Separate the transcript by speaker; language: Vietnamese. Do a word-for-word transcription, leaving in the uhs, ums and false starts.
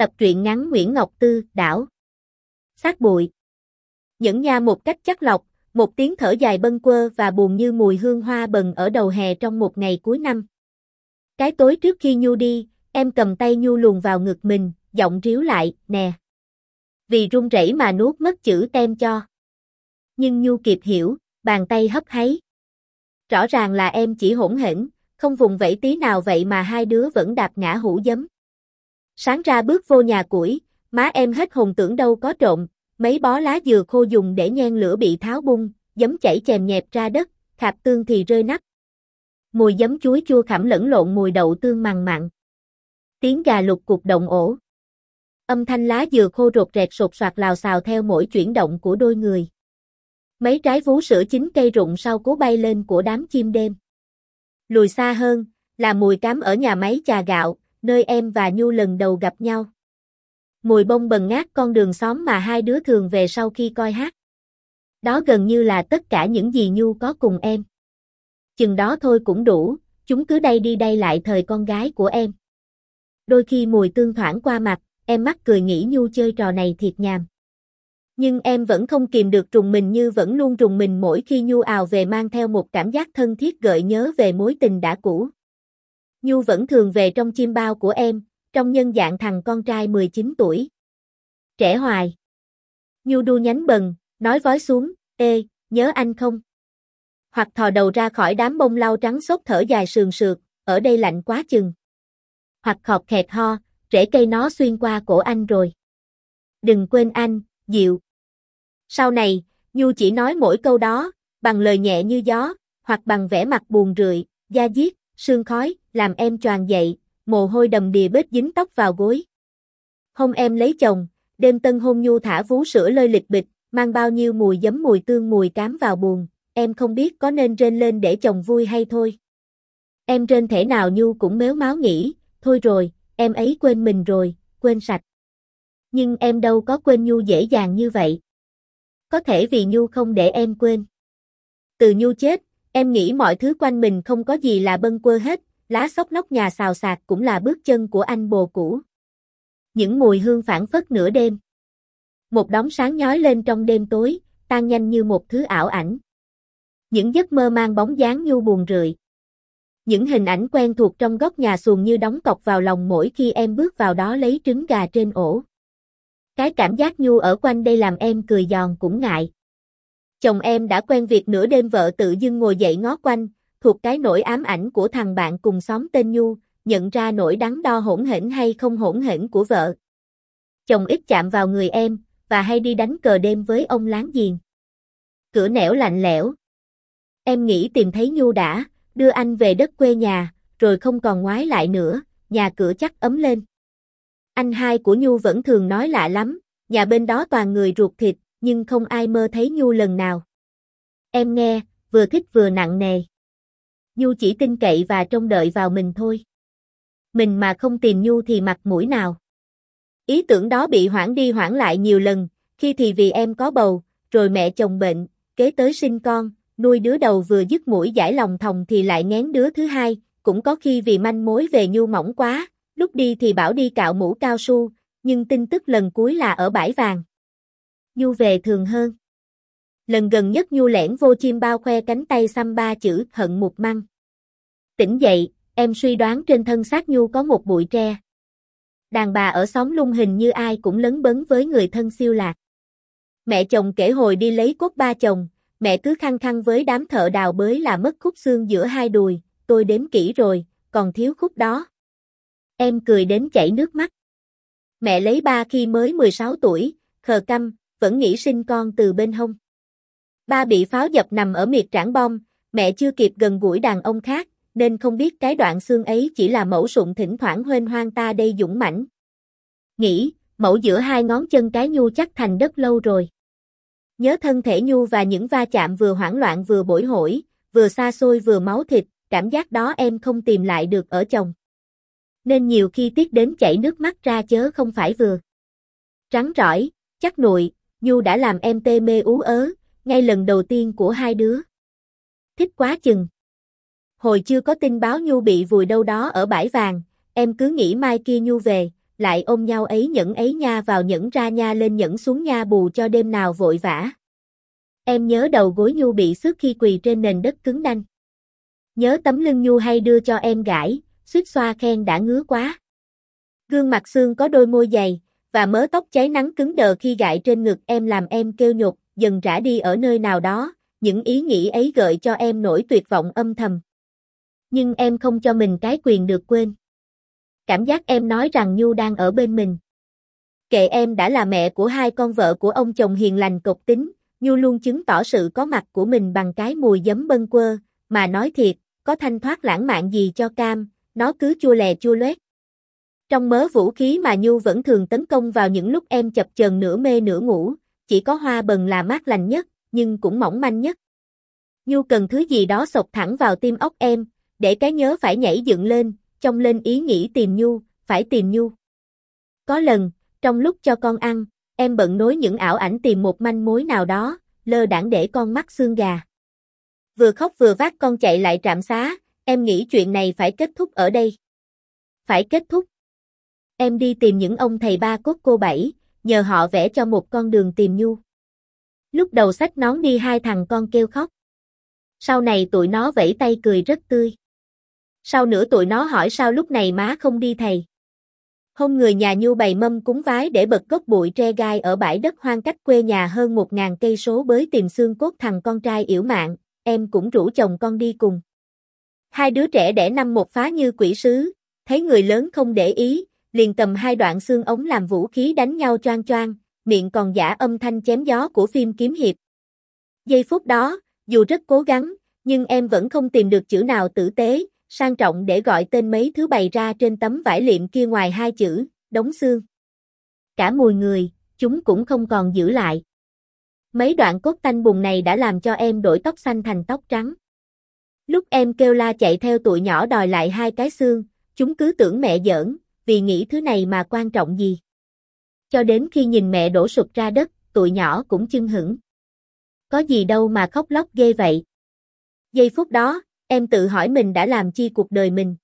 Speaker 1: Tập truyện ngắn Nguyễn Ngọc Tư, đảo. Xác bụi. Nhẫn nha một cách chắc lọc, một tiếng thở dài bâng quơ và buồn như mùi hương hoa bần ở đầu hè trong một ngày cuối năm. Cái tối trước khi Nhu đi, em cầm tay Nhu luồn vào ngực mình, giọng ríu lại, nè. Vì run rẩy mà nuốt mất chữ tem cho. Nhưng Nhu kịp hiểu, bàn tay hấp háy. Rõ ràng là em chỉ hỗn hển, không vùng vẫy tí nào vậy mà hai đứa vẫn đạp ngã hũ giấm. Sáng ra bước vô nhà củi, má em hết hồn tưởng đâu có trộm, mấy bó lá dừa khô dùng để nhen lửa bị tháo bung, giấm chảy chèm nhẹp ra đất, khạp tương thì rơi nắp. Mùi giấm chuối chua khẳm lẫn lộn mùi đậu tương mằn mặn. Tiếng gà lục cục động ổ. Âm thanh lá dừa khô rột rẹt sột soạt lào xào theo mỗi chuyển động của đôi người. Mấy trái vú sữa chín cây rụng sau cú bay lên của đám chim đêm. Lùi xa hơn, là mùi cám ở nhà máy chà gạo, nơi em và Nhu lần đầu gặp nhau. Mùi bông bần ngát con đường xóm mà hai đứa thường về sau khi coi hát. Đó gần như là tất cả những gì Nhu có cùng em. Chừng đó thôi cũng đủ, chúng cứ đây đi đây lại thời con gái của em. Đôi khi mùi tương thoảng qua mặt, em mắc cười nghĩ Nhu chơi trò này thiệt nhàm. Nhưng em vẫn không kìm được rùng mình như vẫn luôn rùng mình mỗi khi Nhu ào về mang theo một cảm giác thân thiết gợi nhớ về mối tình đã cũ. Nhu vẫn thường về trong chim bao của em, trong nhân dạng thằng con trai mười chín tuổi. Trẻ hoài. Nhu đu nhánh bần, nói vói xuống, ê, nhớ anh không? Hoặc thò đầu ra khỏi đám bông lau trắng xốp thở dài sườn sượt, ở đây lạnh quá chừng. Hoặc khọt khẹt ho, rễ cây nó xuyên qua cổ anh rồi. Đừng quên anh, Diệu. Sau này, Nhu chỉ nói mỗi câu đó, bằng lời nhẹ như gió, hoặc bằng vẻ mặt buồn rười, da diết, sương khói, làm em choàng dậy, mồ hôi đầm đìa bết dính tóc vào gối. Hôm em lấy chồng, đêm tân hôn Nhu thả vú sữa lơi lịch bịch, mang bao nhiêu mùi giấm mùi tương mùi cám vào buồng, em không biết có nên rên lên để chồng vui hay thôi. Em rên thể nào Nhu cũng mếu máo nghĩ, thôi rồi, em ấy quên mình rồi, quên sạch. Nhưng em đâu có quên Nhu dễ dàng như vậy. Có thể vì Nhu không để em quên. Từ Nhu chết, em nghĩ mọi thứ quanh mình không có gì là bâng quơ hết, lá xốc nóc nhà xào xạc cũng là bước chân của anh bồ cũ. Những mùi hương phảng phất nửa đêm. Một đống sáng nhói lên trong đêm tối, tan nhanh như một thứ ảo ảnh. Những giấc mơ mang bóng dáng Nhu buồn rười. Những hình ảnh quen thuộc trong góc nhà xuồng như đóng cọc vào lòng mỗi khi em bước vào đó lấy trứng gà trên ổ. Cái cảm giác Nhu ở quanh đây làm em cười giòn cũng ngại. Chồng em đã quen việc nửa đêm vợ tự dưng ngồi dậy ngó quanh, thuộc cái nỗi ám ảnh của thằng bạn cùng xóm tên Nhu, nhận ra nỗi đắn đo hỗn hển hay không hỗn hển của vợ. Chồng ít chạm vào người em, và hay đi đánh cờ đêm với ông láng giềng. Cửa nẻo lạnh lẽo. Em nghĩ tìm thấy Nhu đã, đưa anh về đất quê nhà, rồi không còn ngoái lại nữa, nhà cửa chắc ấm lên. Anh hai của Nhu vẫn thường nói lạ lắm, nhà bên đó toàn người ruột thịt, nhưng không ai mơ thấy Nhu lần nào. Em nghe, vừa thích vừa nặng nề. Nhu chỉ tin cậy và trông đợi vào mình thôi. Mình mà không tìm Nhu thì mặt mũi nào. Ý tưởng đó bị hoãn đi hoãn lại nhiều lần, khi thì vì em có bầu, rồi mẹ chồng bệnh, kế tới sinh con, nuôi đứa đầu vừa dứt mũi giải lòng thòng thì lại nghén đứa thứ hai, cũng có khi vì manh mối về Nhu mỏng quá, lúc đi thì bảo đi cạo mũ cao su, nhưng tin tức lần cuối là ở bãi vàng. Nhu về thường hơn. Lần gần nhất Nhu lẻn vô chim bao khoe cánh tay xăm ba chữ hận một măng. Tỉnh dậy, em suy đoán trên thân xác Nhu có một bụi tre. Đàn bà ở xóm Lung hình như ai cũng lấn bấn với người thân siêu lạc. Mẹ chồng kể hồi đi lấy cốt ba chồng, mẹ cứ khăng khăng với đám thợ đào bới là mất khúc xương giữa hai đùi, tôi đếm kỹ rồi, còn thiếu khúc đó. Em cười đến chảy nước mắt. Mẹ lấy ba khi mới mười sáu tuổi, khờ căm, vẫn nghĩ sinh con từ bên hông. Ba bị pháo dập nằm ở miệt Trảng Bom, mẹ chưa kịp gần gũi đàn ông khác, nên không biết cái đoạn xương ấy chỉ là mẫu sụn thỉnh thoảng huênh hoang ta đây dũng mãnh. Nghĩ, mẫu giữa hai ngón chân cái Nhu chắc thành đất lâu rồi. Nhớ thân thể Nhu và những va chạm vừa hoảng loạn vừa bổi hổi, vừa xa xôi vừa máu thịt, cảm giác đó em không tìm lại được ở chồng. Nên nhiều khi tiếc đến chảy nước mắt ra chớ không phải vừa. Trắng rỏi, chắc nụi, Nhu đã làm em tê mê ú ớ, ngay lần đầu tiên của hai đứa. Thích quá chừng. Hồi chưa có tin báo Nhu bị vùi đâu đó ở bãi vàng, em cứ nghĩ mai kia Nhu về, lại ôm nhau ấy nhẫn ấy nha vào nhẫn ra nha lên nhẫn xuống nha bù cho đêm nào vội vã. Em nhớ đầu gối Nhu bị xước khi quỳ trên nền đất cứng đanh. Nhớ tấm lưng Nhu hay đưa cho em gãi, suýt xoa khen đã ngứa quá. Gương mặt xương có đôi môi dày, và mớ tóc cháy nắng cứng đờ khi gãi trên ngực em làm em kêu nhột, dần rã đi ở nơi nào đó, những ý nghĩ ấy gợi cho em nỗi tuyệt vọng âm thầm. Nhưng em không cho mình cái quyền được quên. Cảm giác em nói rằng Nhu đang ở bên mình. Kệ em đã là mẹ của hai con vợ của ông chồng hiền lành cộc tính, Nhu luôn chứng tỏ sự có mặt của mình bằng cái mùi giấm bâng quơ, mà nói thiệt, có thanh thoát lãng mạn gì cho cam, nó cứ chua lè chua loét. Trong mớ vũ khí mà Nhu vẫn thường tấn công vào những lúc em chập chờn nửa mê nửa ngủ, chỉ có hoa bần là mát lành nhất, nhưng cũng mỏng manh nhất. Nhu cần thứ gì đó xộc thẳng vào tim óc em, để cái nhớ phải nhảy dựng lên, chông lên ý nghĩ tìm Nhu, phải tìm Nhu. Có lần, trong lúc cho con ăn, em bận nối những ảo ảnh tìm một manh mối nào đó, lơ đãng để con mắc xương gà. Vừa khóc vừa vác con chạy lại trạm xá, em nghĩ chuyện này phải kết thúc ở đây. Phải kết thúc. Em đi tìm những ông thầy ba cốt cô bảy, nhờ họ vẽ cho một con đường tìm Nhu. Lúc đầu xách nón đi hai thằng con kêu khóc. Sau này tụi nó vẫy tay cười rất tươi. Sau nữa tụi nó hỏi sao lúc này má không đi thầy. Hôm người nhà Nhu bày mâm cúng vái để bật gốc bụi tre gai ở bãi đất hoang cách quê nhà hơn một ngàn cây số bới tìm xương cốt thằng con trai yểu mạn, em cũng rủ chồng con đi cùng. Hai đứa trẻ đẻ năm một phá như quỷ sứ, thấy người lớn không để ý, liền cầm hai đoạn xương ống làm vũ khí đánh nhau choang choang, miệng còn giả âm thanh chém gió của phim kiếm hiệp. Giây phút đó, dù rất cố gắng, nhưng em vẫn không tìm được chữ nào tử tế, sang trọng để gọi tên mấy thứ bày ra trên tấm vải liệm kia ngoài hai chữ, đống xương. Cả mùi người, chúng cũng không còn giữ lại. Mấy đoạn cốt tanh bùn này đã làm cho em đổi tóc xanh thành tóc trắng. Lúc em kêu la chạy theo tụi nhỏ đòi lại hai cái xương, chúng cứ tưởng mẹ giỡn, vì nghĩ thứ này mà quan trọng gì. Cho đến khi nhìn mẹ đổ sụp ra đất, tụi nhỏ cũng chưng hửng. Có gì đâu mà khóc lóc ghê vậy. Giây phút đó, em tự hỏi mình đã làm chi cuộc đời mình.